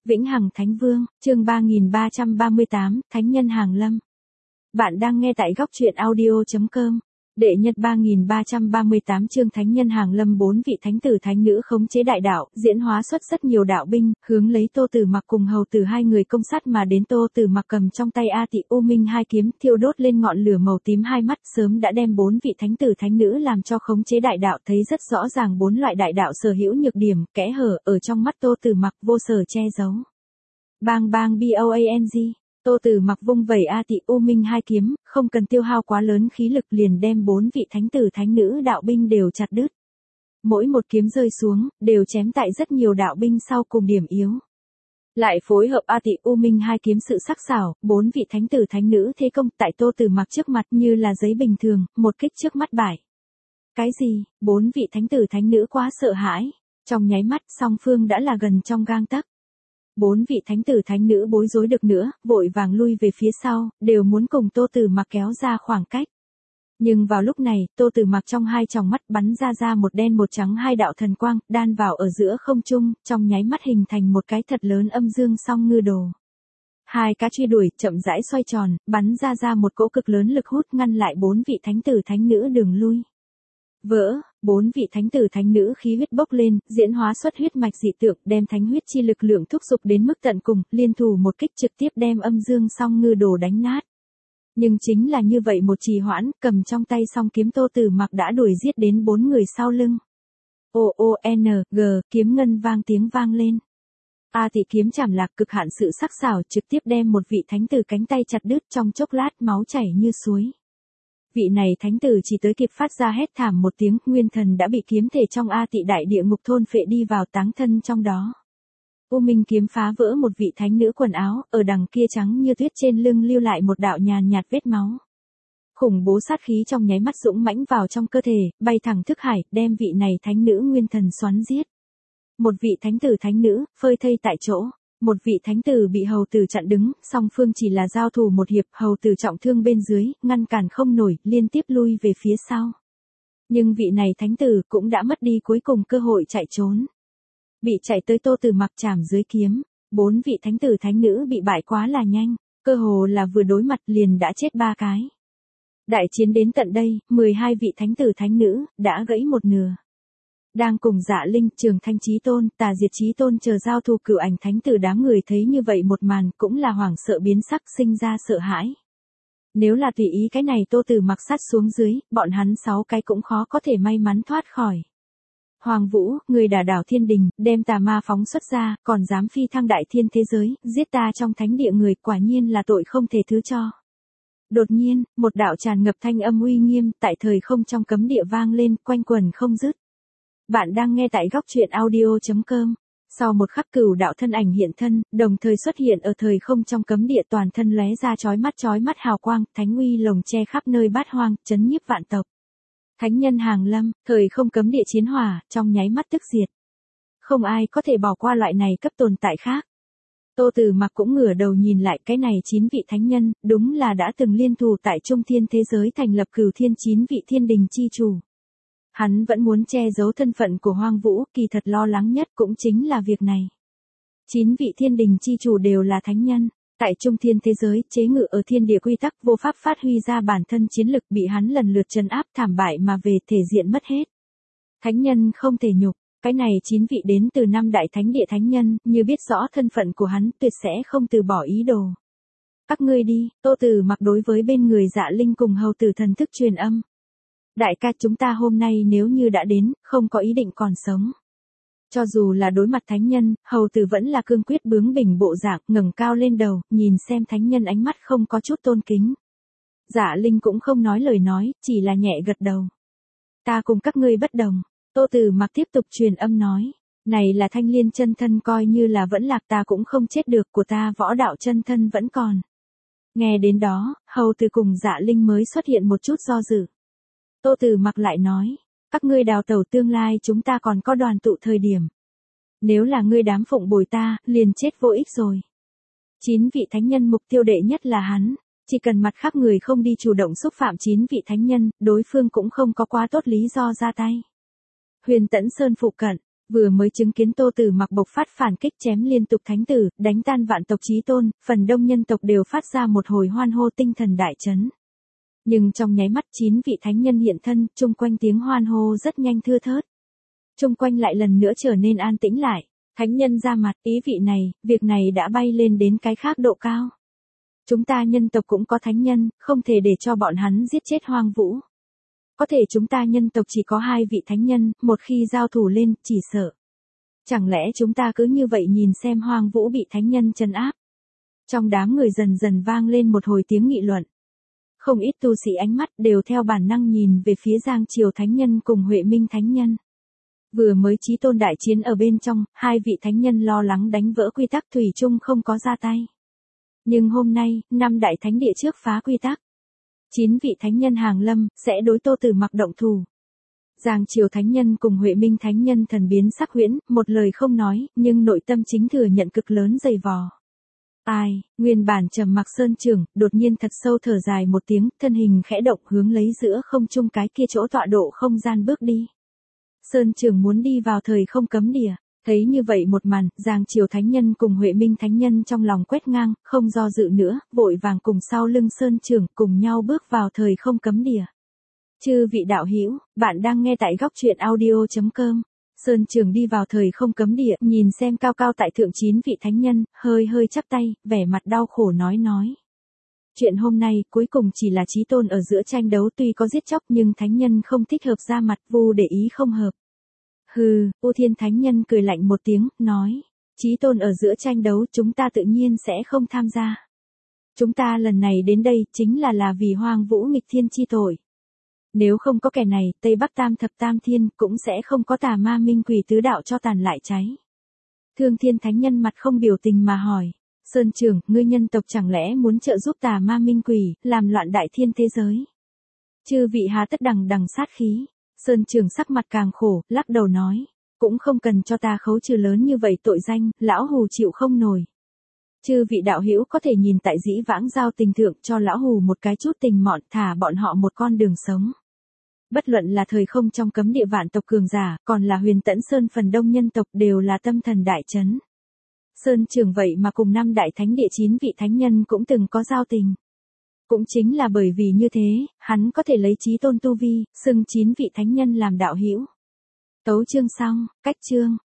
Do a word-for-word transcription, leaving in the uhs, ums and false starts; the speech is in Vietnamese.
Vĩnh Hằng Thánh Vương, chương ba nghìn ba trăm ba mươi tám, Thánh Nhân Hàng Lâm. Bạn đang nghe tại góc truyện audio chấm com. Đệ nhật ba nghìn ba trăm ba mươi tám chương Thánh Nhân Hàng Lâm. Bốn vị thánh tử thánh nữ khống chế đại đạo, diễn hóa xuất rất nhiều đạo binh, hướng lấy Tô Tử Mặc cùng hầu tử hai người công sát mà đến. Tô Tử Mặc cầm trong tay A Tị U Minh hai kiếm, thiêu đốt lên ngọn lửa màu tím hai mắt, sớm đã đem bốn vị thánh tử thánh nữ làm cho khống chế đại đạo, thấy rất rõ ràng bốn loại đại đạo sở hữu nhược điểm, kẽ hở ở trong mắt Tô Tử Mặc vô sở che giấu. Bang bang boang. Tô Tử Mặc vung vẩy A Tị U Minh hai kiếm, không cần tiêu hao quá lớn khí lực liền đem bốn vị thánh tử thánh nữ đạo binh đều chặt đứt. Mỗi một kiếm rơi xuống, đều chém tại rất nhiều đạo binh sau cùng điểm yếu. Lại phối hợp A Tị U Minh hai kiếm sự sắc sảo, bốn vị thánh tử thánh nữ thế công tại Tô Tử Mặc trước mặt như là giấy bình thường, một kích trước mắt bại. Cái gì? Bốn vị thánh tử thánh nữ quá sợ hãi, trong nháy mắt song phương đã là gần trong gang tấc. Bốn vị thánh tử thánh nữ bối rối được nữa, vội vàng lui về phía sau, đều muốn cùng Tô Tử Mặc kéo ra khoảng cách. Nhưng vào lúc này, Tô Tử Mặc trong hai tròng mắt bắn ra ra một đen một trắng hai đạo thần quang, đan vào ở giữa không trung, trong nháy mắt hình thành một cái thật lớn âm dương song ngư đồ. Hai cá truy đuổi, chậm rãi xoay tròn, bắn ra ra một cỗ cực lớn lực hút ngăn lại bốn vị thánh tử thánh nữ đường lui. Vỡ, bốn vị thánh tử thánh nữ khí huyết bốc lên, diễn hóa xuất huyết mạch dị tượng, đem thánh huyết chi lực lượng thúc giục đến mức tận cùng, liên thủ một kích trực tiếp đem âm dương song ngư đồ đánh nát. Nhưng chính là như vậy một trì hoãn, cầm trong tay song kiếm Tô Tử Mặc đã đuổi giết đến bốn người sau lưng. O O N G, kiếm ngân vang tiếng vang lên. A Tị kiếm chảm lạc cực hạn sự sắc sảo, trực tiếp đem một vị thánh tử cánh tay chặt đứt, trong chốc lát máu chảy như suối. Vị này thánh tử chỉ tới kịp phát ra hét thảm một tiếng, nguyên thần đã bị kiếm thể trong A Tị đại địa ngục thôn phệ đi vào táng thân trong đó. U Minh kiếm phá vỡ một vị thánh nữ quần áo, ở đằng kia trắng như tuyết trên lưng lưu lại một đạo nhàn nhạt vết máu. Khủng bố sát khí trong nháy mắt dũng mãnh vào trong cơ thể, bay thẳng thức hải, đem vị này thánh nữ nguyên thần xoắn giết. Một vị thánh tử thánh nữ, phơi thây tại chỗ. Một vị thánh tử bị hầu tử chặn đứng, song phương chỉ là giao thủ một hiệp, hầu tử trọng thương bên dưới, ngăn cản không nổi, liên tiếp lui về phía sau. Nhưng vị này thánh tử cũng đã mất đi cuối cùng cơ hội chạy trốn. Bị chạy tới Tô Tử Mặc chảm dưới kiếm, bốn vị thánh tử thánh nữ bị bại quá là nhanh, cơ hồ là vừa đối mặt liền đã chết ba cái. Đại chiến đến tận đây, mười hai vị thánh tử thánh nữ đã gãy một nửa. Đang cùng Dạ Linh, Trường Thanh Chí Tôn, Tà Diệt Chí Tôn chờ giao thủ cửu ảnh thánh tử, đám người thấy như vậy một màn cũng là hoảng sợ biến sắc, sinh ra sợ hãi. Nếu là tùy ý cái này Tô Tử Mặc sát xuống dưới, bọn hắn sáu cái cũng khó có thể may mắn thoát khỏi. Hoàng Vũ, người đả đảo thiên đình, đem tà ma phóng xuất ra, còn dám phi thăng đại thiên thế giới, giết ta trong thánh địa người, quả nhiên là tội không thể thứ cho. Đột nhiên, một đạo tràn ngập thanh âm uy nghiêm tại thời không trong cấm địa vang lên, quanh quẩn không dứt. Bạn đang nghe tại góc truyện audio chấm com. Sau một khắc cửu đạo thân ảnh hiện thân, đồng thời xuất hiện ở thời không trong cấm địa, toàn thân lóe ra chói mắt chói mắt hào quang, thánh uy lồng che khắp nơi bát hoang, chấn nhiếp vạn tộc. Thánh nhân hàng lâm, thời không cấm địa chiến hỏa, trong nháy mắt tức diệt. Không ai có thể bỏ qua loại này cấp tồn tại khác. Tô Tử Mặc cũng ngửa đầu nhìn lại, cái này chín vị thánh nhân, đúng là đã từng liên thủ tại Trung Thiên thế giới thành lập Cửu Thiên chín vị thiên đình chi chủ. Hắn vẫn muốn che giấu thân phận của Hoang Vũ, kỳ thật lo lắng nhất cũng chính là việc này. Chín vị thiên đình chi chủ đều là thánh nhân, tại Trung Thiên thế giới, chế ngự ở thiên địa quy tắc, vô pháp phát huy ra bản thân chiến lực, bị hắn lần lượt trấn áp, thảm bại mà về, thể diện mất hết. Thánh nhân không thể nhục, cái này chín vị đến từ năm đại thánh địa thánh nhân, như biết rõ thân phận của hắn, tuyệt sẽ không từ bỏ ý đồ. Các ngươi đi, Tô Tử Mặc đối với bên người Dạ Linh cùng hầu tử thần thức truyền âm. Đại ca, chúng ta hôm nay nếu như đã đến, không có ý định còn sống. Cho dù là đối mặt thánh nhân, hầu tử vẫn là cương quyết bướng bỉnh bộ dạng, ngẩng cao lên đầu, nhìn xem thánh nhân ánh mắt không có chút tôn kính. Dạ Linh cũng không nói lời nói, chỉ là nhẹ gật đầu. Ta cùng các ngươi bất đồng. Tô Tử Mặc tiếp tục truyền âm nói. Này là Thanh Liên chân thân, coi như là vẫn lạc ta cũng không chết được, của ta võ đạo chân thân vẫn còn. Nghe đến đó, hầu tử cùng Dạ Linh mới xuất hiện một chút do dự. Tô Tử Mặc lại nói. Các ngươi đào tẩu tương lai, chúng ta còn có đoàn tụ thời điểm. Nếu là ngươi đám phụng bồi ta, liền chết vô ích rồi. Chín vị thánh nhân mục tiêu đệ nhất là hắn. Chỉ cần mặt khác người không đi chủ động xúc phạm chín vị thánh nhân, đối phương cũng không có quá tốt lý do ra tay. Huyền Tẫn Sơn phụ cận, Vừa mới chứng kiến Tô Tử Mặc bộc phát phản kích chém liên tục thánh tử, đánh tan vạn tộc chí tôn, phần đông nhân tộc đều phát ra một hồi hoan hô tinh thần đại chấn. Nhưng trong nháy mắt chín vị thánh nhân hiện thân, chung quanh tiếng hoan hô rất nhanh thưa thớt. Chung quanh lại lần nữa trở nên an tĩnh lại. Thánh nhân ra mặt, ý vị này, việc này đã bay lên đến cái khác độ cao. Chúng ta nhân tộc cũng có thánh nhân, không thể để cho bọn hắn giết chết Hoang Vũ. Có thể chúng ta nhân tộc chỉ có hai vị thánh nhân, một khi giao thủ lên, chỉ sợ. Chẳng lẽ chúng ta cứ như vậy nhìn xem Hoang Vũ bị thánh nhân trấn áp. Trong đám người dần dần vang lên một hồi tiếng nghị luận. Không ít tu sĩ ánh mắt đều theo bản năng nhìn về phía Giang Triều thánh nhân cùng Huệ Minh thánh nhân. Vừa mới chí tôn đại chiến ở bên trong, hai vị thánh nhân lo lắng đánh vỡ quy tắc thủy chung không có ra tay. Nhưng hôm nay, năm đại thánh địa trước phá quy tắc. Chín vị thánh nhân hàng lâm, sẽ đối Tô Tử Mặc động thủ. Giang Triều thánh nhân cùng Huệ Minh thánh nhân thần biến sắc huyễn, một lời không nói, nhưng nội tâm chính thừa nhận cực lớn dày vò. Ai, nguyên bản trầm mặc Sơn Trường, đột nhiên thật sâu thở dài một tiếng, thân hình khẽ động hướng lấy giữa không trung cái kia chỗ tọa độ không gian bước đi. Sơn Trường muốn đi vào thời không cấm địa, thấy như vậy một màn, Giang Triều thánh nhân cùng Huệ Minh thánh nhân trong lòng quét ngang, không do dự nữa, vội vàng cùng sau lưng Sơn Trường cùng nhau bước vào thời không cấm địa. Chư vị đạo hữu, bạn đang nghe tại góc truyện audio chấm com. Sơn Trường đi vào thời không cấm địa, nhìn xem cao cao tại thượng chín vị thánh nhân, hơi hơi chắp tay, vẻ mặt đau khổ nói nói. Chuyện hôm nay cuối cùng chỉ là chí tôn ở giữa tranh đấu, tuy có giết chóc nhưng thánh nhân không thích hợp ra mặt, vu để ý không hợp. Hừ, U Thiên thánh nhân cười lạnh một tiếng, nói, chí tôn ở giữa tranh đấu chúng ta tự nhiên sẽ không tham gia. Chúng ta lần này đến đây chính là là vì Hoang Vũ nghịch thiên chi tội. Nếu không có kẻ này, Tây Bắc Tam Thập Tam Thiên cũng sẽ không có tà ma minh quỷ tứ đạo cho tàn lại cháy. Thương Thiên thánh nhân mặt không biểu tình mà hỏi, Sơn Trường, ngươi nhân tộc chẳng lẽ muốn trợ giúp tà ma minh quỷ, làm loạn đại thiên thế giới? Chư vị há tất đằng đằng sát khí. Sơn Trường sắc mặt càng khổ, lắc đầu nói, cũng không cần cho ta khấu trừ lớn như vậy tội danh, lão hù chịu không nổi. Chư vị đạo hữu có thể nhìn tại dĩ vãng giao tình thượng cho lão hù một cái chút tình mọn, thả bọn họ một con đường sống. Bất luận là thời không trong cấm địa vạn tộc cường giả, còn là Huyền Tẫn Sơn phần đông nhân tộc đều là tâm thần đại chấn. Sơn Trường vậy mà cùng năm đại thánh địa chín vị thánh nhân cũng từng có giao tình. Cũng chính là bởi vì như thế, hắn có thể lấy chí tôn tu vi, xưng chín vị thánh nhân làm đạo hữu. Tấu chương xong, cách chương.